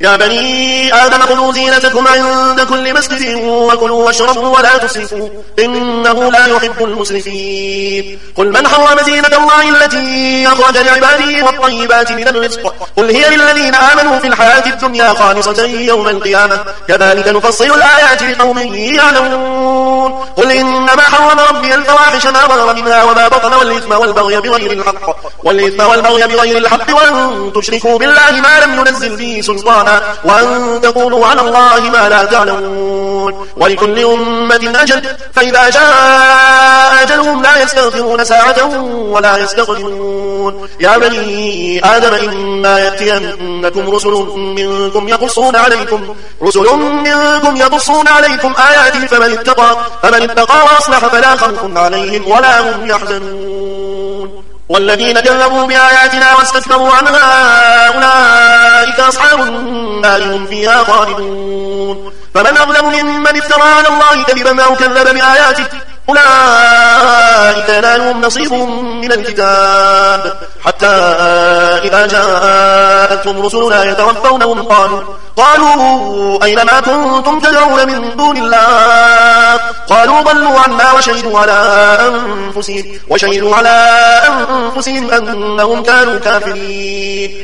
يا بني آدم خذوا زينتكم عند كل مسجد وكلوا واشربوا ولا تسرفوا إنه لا يحب المسرفين. قل من حرم زينة الله التي أخرج لعباده والطيبات من الرزق قل هي للذين آمنوا في الحياة الدنيا خالصة يوم القيامة كذلك نفصل الآيات لقوم يعلمون. قل إنما حرم ربي الفواحش ما ظهر منها وما بطن والإثم والبغي بغير الحق وأن تشركوا بالله ما لم ينزل به سلطانا وأن تقولوا على الله ما لا تعلمون. ولكل أمة أجل فإذا جاء أجلهم لا يستغفرون ساعة ولا يستقدمون. يا بني آدم إما يأتينكم رسل منكم يقصون عليكم آياتي فمن اتقى وأصلح فلا خوف عليهم ولا هم يحزنون. والذين كذبوا بآياتنا واستكبروا عنها أولئك أصحاب النار هم فيها خالدون. فمن أظلم ممن افترى على الله كذبا أو كذب بآياته أولئك ينالهم نصيبهم من الكتاب حتى إذا جاءتهم رسلنا يتوفونهم قالوا أين ما كنتم تدعون من دون الله قالوا ضلوا عنا وشهدوا على أنفسهم أنهم كانوا كافرين.